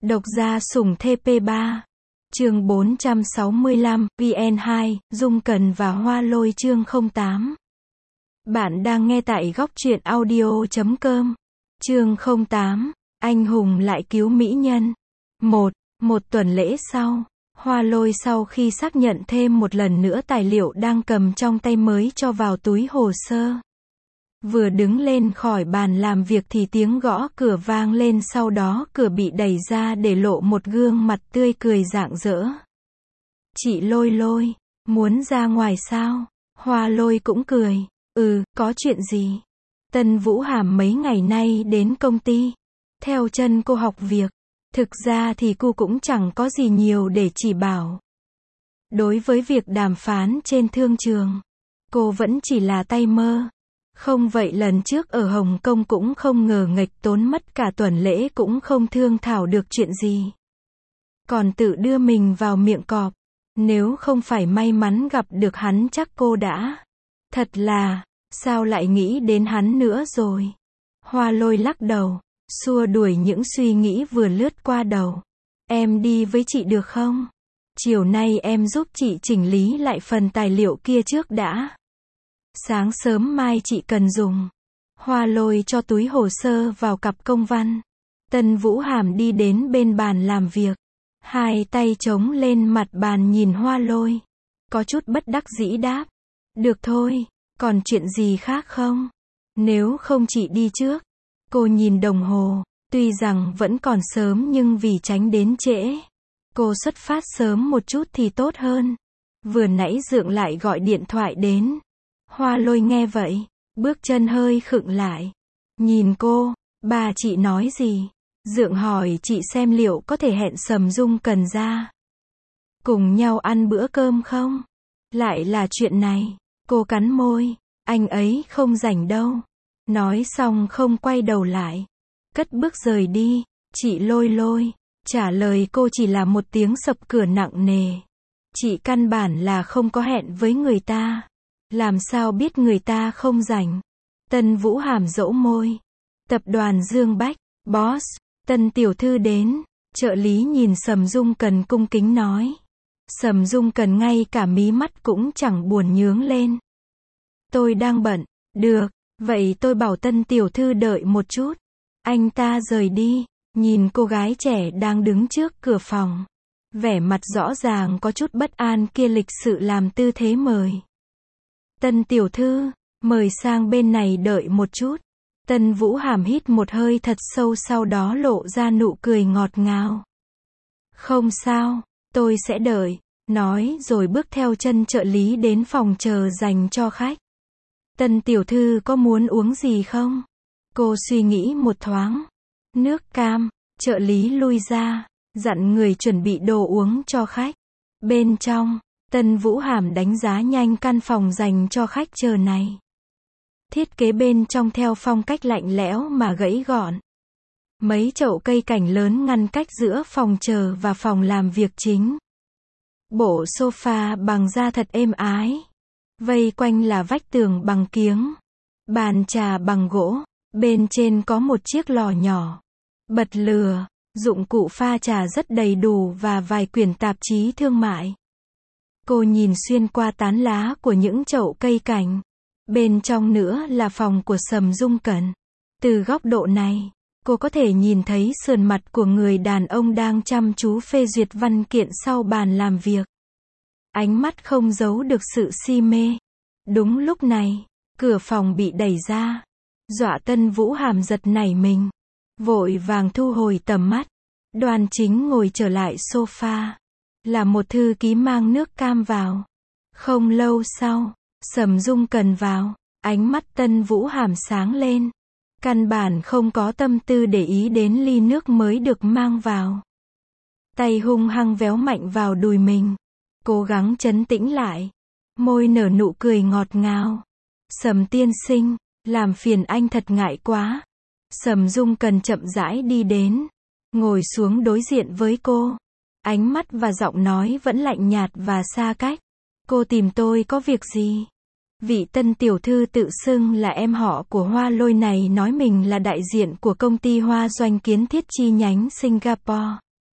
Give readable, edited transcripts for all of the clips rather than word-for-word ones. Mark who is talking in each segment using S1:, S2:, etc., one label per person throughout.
S1: Độc gia sủng TP3. Chương 465, VN2, Dung Cẩn và Hoa Lôi chương 08. Bạn đang nghe tại góc truyện audio.com. Chương 08, anh hùng lại cứu mỹ nhân. Một tuần lễ sau, Hoa Lôi sau khi xác nhận thêm một lần nữa tài liệu đang cầm trong tay mới cho vào túi hồ sơ. Vừa đứng lên khỏi bàn làm việc thì tiếng gõ cửa vang lên, sau đó cửa bị đẩy ra để lộ một gương mặt tươi cười rạng rỡ. Chị Lôi Lôi, muốn ra ngoài sao? Hoa Lôi cũng cười. Có chuyện gì? Tân Vũ Hàm mấy ngày nay đến công ty. Theo chân cô học việc. Thực ra thì cô cũng chẳng có gì nhiều để chỉ bảo. Đối với việc đàm phán trên thương trường, cô vẫn chỉ là tay mơ. Không vậy lần trước ở Hồng Kông cũng không ngờ nghệch tốn mất cả tuần lễ cũng không thương thảo được chuyện gì. Còn tự đưa mình vào miệng cọp. Nếu không phải may mắn gặp được hắn chắc cô đã. Thật là, sao lại nghĩ đến hắn nữa rồi? Hoa Lôi lắc đầu, xua đuổi những suy nghĩ vừa lướt qua đầu. Em đi với chị được không? Chiều nay em giúp chị chỉnh lý lại phần tài liệu kia trước đã. Sáng sớm mai chị cần dùng. Hoa Lôi cho túi hồ sơ vào cặp công văn. Tân Vũ Hàm đi đến bên bàn làm việc. Hai tay chống lên mặt bàn nhìn Hoa Lôi. Có chút bất đắc dĩ đáp. Được thôi, còn chuyện gì khác không? Nếu không chị đi trước. Cô nhìn đồng hồ, tuy rằng vẫn còn sớm nhưng vì tránh đến trễ. Cô xuất phát sớm một chút thì tốt hơn. Vừa nãy Dượng lại gọi điện thoại đến. Hoa Lôi nghe vậy, bước chân hơi khựng lại. Nhìn cô, bà chị nói gì? Dượng hỏi chị xem liệu có thể hẹn Sầm Dung Cẩn ra. Cùng nhau ăn bữa cơm không? Lại là chuyện này. Cô cắn môi, anh ấy không rảnh đâu. Nói xong không quay đầu lại. Cất bước rời đi. Chị Lôi Lôi, trả lời cô chỉ là một tiếng sập cửa nặng nề. Chị căn bản là không có hẹn với người ta. Làm sao biết người ta không rảnh? Tân Vũ Hàm dẫu môi. Tập đoàn Dương Bách, boss, Tân tiểu thư đến. Trợ lý nhìn Sầm Dung Cẩn cung kính nói. Sầm Dung Cẩn ngay cả mí mắt cũng chẳng buồn nhướng lên. Tôi đang bận. Được, vậy tôi bảo Tân tiểu thư đợi một chút. Anh ta rời đi, nhìn cô gái trẻ đang đứng trước cửa phòng. Vẻ mặt rõ ràng có chút bất an kia lịch sự làm tư thế mời. Tân tiểu thư, mời sang bên này đợi một chút. Tân Vũ Hàm hít một hơi thật sâu, sau đó lộ ra nụ cười ngọt ngào. Không sao, tôi sẽ đợi, nói rồi bước theo chân trợ lý đến phòng chờ dành cho khách. Tân tiểu thư có muốn uống gì không? Cô suy nghĩ một thoáng. Nước cam. Trợ lý lui ra, dặn người chuẩn bị đồ uống cho khách. Bên trong, Tân Vũ Hàm đánh giá nhanh căn phòng dành cho khách chờ này. Thiết kế bên trong theo phong cách lạnh lẽo mà gãy gọn. Mấy chậu cây cảnh lớn ngăn cách giữa phòng chờ và phòng làm việc chính. Bộ sofa bằng da thật êm ái. Vây quanh là vách tường bằng kiếng. Bàn trà bằng gỗ. Bên trên có một chiếc lò nhỏ. Bật lửa. Dụng cụ pha trà rất đầy đủ và vài quyển tạp chí thương mại. Cô nhìn xuyên qua tán lá của những chậu cây cảnh. Bên trong nữa là phòng của Sầm Dung Cẩn. Từ góc độ này, cô có thể nhìn thấy sườn mặt của người đàn ông đang chăm chú phê duyệt văn kiện sau bàn làm việc. Ánh mắt không giấu được sự si mê. Đúng lúc này, cửa phòng bị đẩy ra. Dọa Tân Vũ Hàm giật nảy mình. Vội vàng thu hồi tầm mắt. Đoan chính ngồi trở lại sofa. Là một thư ký mang nước cam vào. Không lâu sau, Sầm Dung Cẩn vào. Ánh mắt Tân Vũ Hàm sáng lên. Căn bản không có tâm tư để ý đến ly nước mới được mang vào. Tay hung hăng véo mạnh vào đùi mình. Cố gắng trấn tĩnh lại. Môi nở nụ cười ngọt ngào. Sầm tiên sinh, làm phiền anh thật ngại quá. Sầm Dung Cẩn chậm rãi đi đến. Ngồi xuống đối diện với cô. Ánh mắt và giọng nói vẫn lạnh nhạt và xa cách. Cô tìm tôi có việc gì? Vị Tân tiểu thư tự xưng là em họ của Hoa Lôi này nói mình là đại diện của công ty Hoa Doanh kiến thiết chi nhánh Singapore.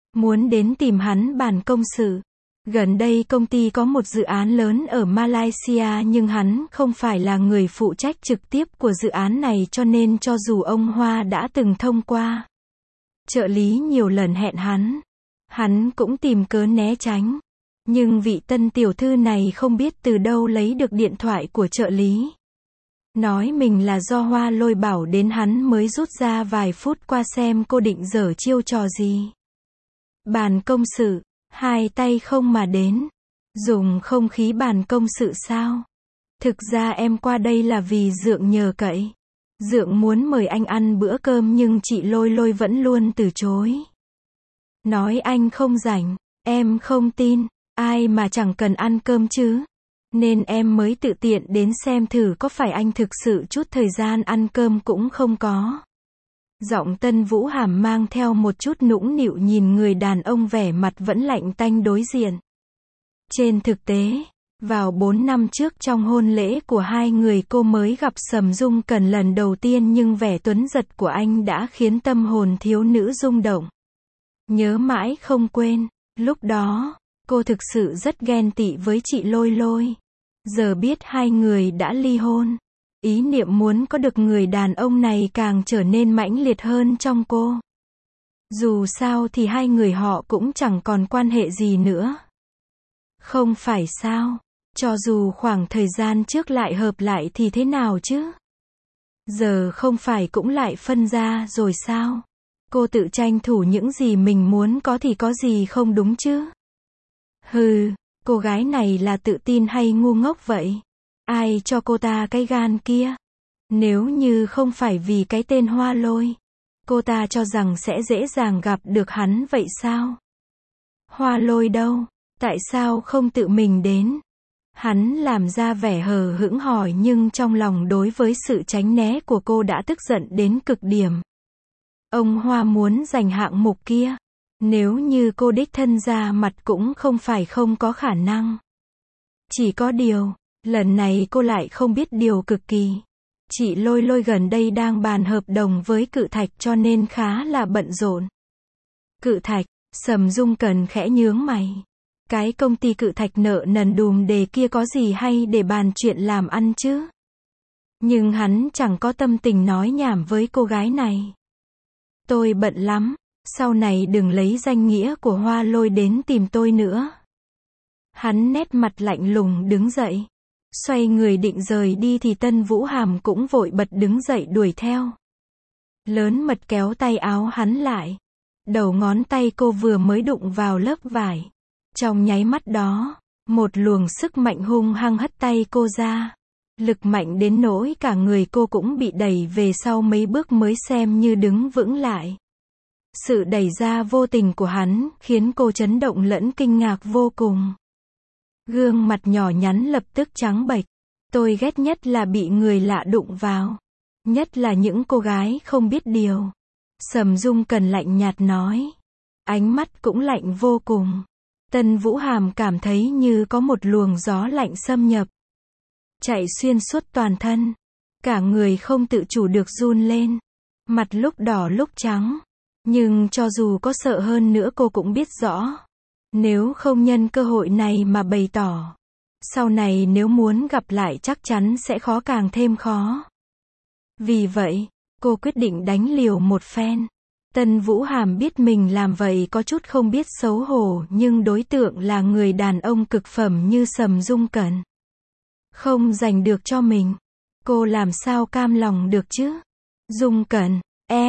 S1: muốn đến tìm hắn bàn công sự. Gần đây công ty có một dự án lớn ở Malaysia nhưng hắn không phải là người phụ trách trực tiếp của dự án này cho nên cho dù ông Hoa đã từng thông qua trợ lý nhiều lần hẹn hắn cũng tìm cớ né tránh. Nhưng vị tân tiểu thư này không biết từ đâu lấy được điện thoại của trợ lý. Nói mình là do Hoa Lôi bảo đến hắn mới rút ra vài phút qua xem cô định giở chiêu trò gì. Bàn công sự, hai tay không mà đến. Dùng không khí bàn công sự sao? Thực ra em qua đây là vì Dượng nhờ cậy. Dượng muốn mời anh ăn bữa cơm nhưng chị Lôi Lôi vẫn luôn từ chối. Nói anh không rảnh, em không tin, ai mà chẳng cần ăn cơm chứ. Nên em mới tự tiện đến xem thử có phải anh thực sự chút thời gian ăn cơm cũng không có. Giọng Tân Vũ Hàm mang theo một chút nũng nịu nhìn người đàn ông vẻ mặt vẫn lạnh tanh đối diện. Trên thực tế, vào 4 năm trước trong hôn lễ của hai người cô mới gặp Sầm Dung Cẩn lần đầu tiên nhưng vẻ tuấn giật của anh đã khiến tâm hồn thiếu nữ rung động. Nhớ mãi không quên, lúc đó, cô thực sự rất ghen tị với chị Lôi Lôi. Giờ biết hai người đã ly hôn, ý niệm muốn có được người đàn ông này càng trở nên mãnh liệt hơn trong cô. Dù sao thì hai người họ cũng chẳng còn quan hệ gì nữa. Không phải sao, cho dù khoảng thời gian trước lại hợp lại thì thế nào chứ? Giờ không phải cũng lại phân ra rồi sao? Cô tự tranh thủ những gì mình muốn có thì có gì không đúng chứ? Hừ, cô gái này là tự tin hay ngu ngốc vậy? Ai cho cô ta cái gan kia? Nếu như không phải vì cái tên Hoa Lôi, cô ta cho rằng sẽ dễ dàng gặp được hắn vậy sao? Hoa Lôi đâu? Tại sao không tự mình đến? Hắn làm ra vẻ hờ hững hỏi nhưng trong lòng đối với sự tránh né của cô đã tức giận đến cực điểm. Ông Hoa muốn giành hạng mục kia. Nếu như cô đích thân ra mặt cũng không phải không có khả năng. Chỉ có điều, lần này cô lại không biết điều cực kỳ. Chị Lôi Lôi gần đây đang bàn hợp đồng với Cự Thạch cho nên khá là bận rộn. Cự Thạch, Sầm Dung Cẩn khẽ nhướng mày. Cái công ty Cự Thạch nợ nần đùm đề kia có gì hay để bàn chuyện làm ăn chứ? Nhưng hắn chẳng có tâm tình nói nhảm với cô gái này. Tôi bận lắm, sau này đừng lấy danh nghĩa của Hoa Lôi đến tìm tôi nữa. Hắn nét mặt lạnh lùng đứng dậy. Xoay người định rời đi thì Tân Vũ Hàm cũng vội bật đứng dậy đuổi theo. Lớn mật kéo tay áo hắn lại. Đầu ngón tay cô vừa mới đụng vào lớp vải. Trong nháy mắt đó, một luồng sức mạnh hung hăng hất tay cô ra. Lực mạnh đến nỗi cả người cô cũng bị đẩy về sau mấy bước mới xem như đứng vững lại. Sự đẩy ra vô tình của hắn khiến cô chấn động lẫn kinh ngạc vô cùng. Gương mặt nhỏ nhắn lập tức trắng bệch. Tôi ghét nhất là bị người lạ đụng vào. Nhất là những cô gái không biết điều. Sầm Dung Cẩn lạnh nhạt nói. Ánh mắt cũng lạnh vô cùng. Tân Vũ Hàm cảm thấy như có một luồng gió lạnh xâm nhập. Chạy xuyên suốt toàn thân. Cả người không tự chủ được run lên. Mặt lúc đỏ lúc trắng. Nhưng cho dù có sợ hơn nữa cô cũng biết rõ. Nếu không nhân cơ hội này mà bày tỏ. Sau này nếu muốn gặp lại chắc chắn sẽ khó càng thêm khó. Vì vậy, cô quyết định đánh liều một phen. Tân Vũ Hàm biết mình làm vậy có chút không biết xấu hổ nhưng đối tượng là người đàn ông cực phẩm như Sầm Dung Cẩn. Không giành được cho mình. Cô làm sao cam lòng được chứ? Dung Cẩn,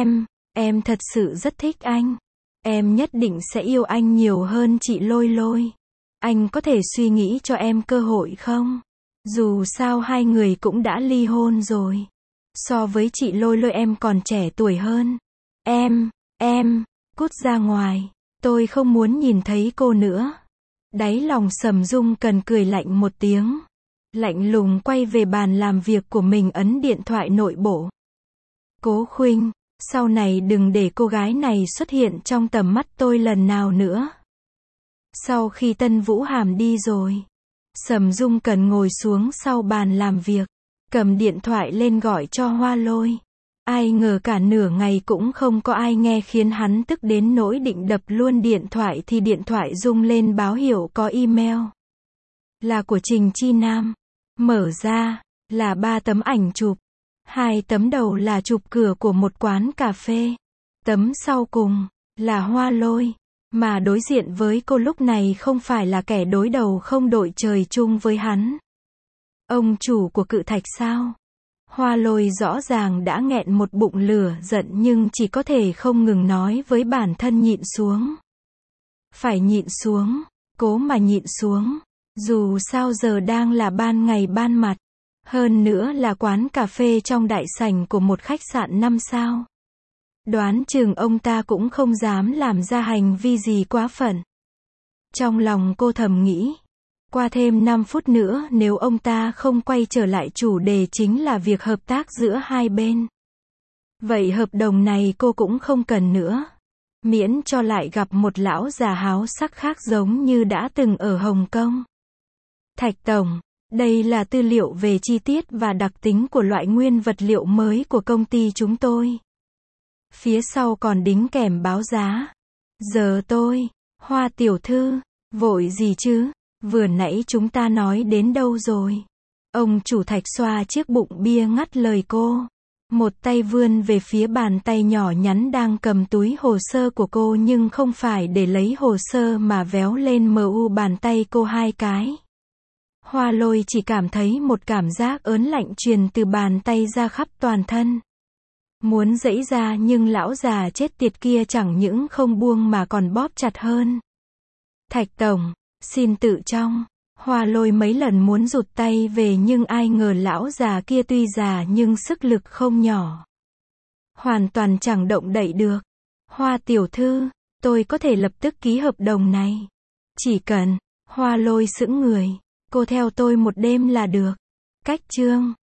S1: em thật sự rất thích anh. Em nhất định sẽ yêu anh nhiều hơn chị Lôi Lôi. Anh có thể suy nghĩ cho em cơ hội không? Dù sao hai người cũng đã ly hôn rồi. So với chị Lôi Lôi em còn trẻ tuổi hơn. Cút ra ngoài. Tôi không muốn nhìn thấy cô nữa. Đáy lòng Sầm Dung Cẩn cười lạnh một tiếng. Lạnh lùng quay về bàn làm việc của mình ấn điện thoại nội bộ. Cố Khuynh, sau này đừng để cô gái này xuất hiện trong tầm mắt tôi lần nào nữa. Sau khi Tân Vũ Hàm đi rồi, Sầm Dung Cẩn ngồi xuống sau bàn làm việc, cầm điện thoại lên gọi cho Hoa Lôi. Ai ngờ cả nửa ngày cũng không có ai nghe, khiến hắn tức đến nỗi định đập luôn điện thoại thì điện thoại rung lên báo hiệu có email. Là của Trình Chi Nam. Mở ra, là 3 tấm ảnh chụp. 2 tấm đầu là chụp cửa của một quán cà phê. Tấm sau cùng, là Hoa Lôi. Mà đối diện với cô lúc này không phải là kẻ đối đầu không đội trời chung với hắn. Ông chủ của Cự Thạch sao? Hoa Lôi rõ ràng đã nghẹn một bụng lửa giận nhưng chỉ có thể không ngừng nói với bản thân nhịn xuống. Phải nhịn xuống, cố mà nhịn xuống. Dù sao giờ đang là ban ngày ban mặt. Hơn nữa là quán cà phê trong đại sảnh của một khách sạn 5 sao. Đoán chừng ông ta cũng không dám làm ra hành vi gì quá phận. Trong lòng cô thầm nghĩ. Qua thêm 5 phút nữa nếu ông ta không quay trở lại chủ đề chính là việc hợp tác giữa hai bên. Vậy hợp đồng này cô cũng không cần nữa. Miễn cho lại gặp một lão già háo sắc khác giống như đã từng ở Hồng Kông. Thạch Tổng, đây là tư liệu về chi tiết và đặc tính của loại nguyên vật liệu mới của công ty chúng tôi. Phía sau còn đính kèm báo giá. Giờ tôi, Hoa tiểu thư, vội gì chứ? Vừa nãy chúng ta nói đến đâu rồi? Ông chủ Thạch xoa chiếc bụng bia ngắt lời cô. Một tay vươn về phía bàn tay nhỏ nhắn đang cầm túi hồ sơ của cô nhưng không phải để lấy hồ sơ mà véo lên mu bàn tay cô 2 cái. Hoa Lôi chỉ cảm thấy một cảm giác ớn lạnh truyền từ bàn tay ra khắp toàn thân. Muốn giãy ra nhưng lão già chết tiệt kia chẳng những không buông mà còn bóp chặt hơn. Thạch Tổng, xin tự trong. Hoa Lôi mấy lần muốn rụt tay về nhưng ai ngờ lão già kia tuy già nhưng sức lực không nhỏ. Hoàn toàn chẳng động đậy được. Hoa tiểu thư, tôi có thể lập tức ký hợp đồng này. Chỉ cần, Hoa Lôi sững người. Cô theo tôi một đêm là được. Cách chương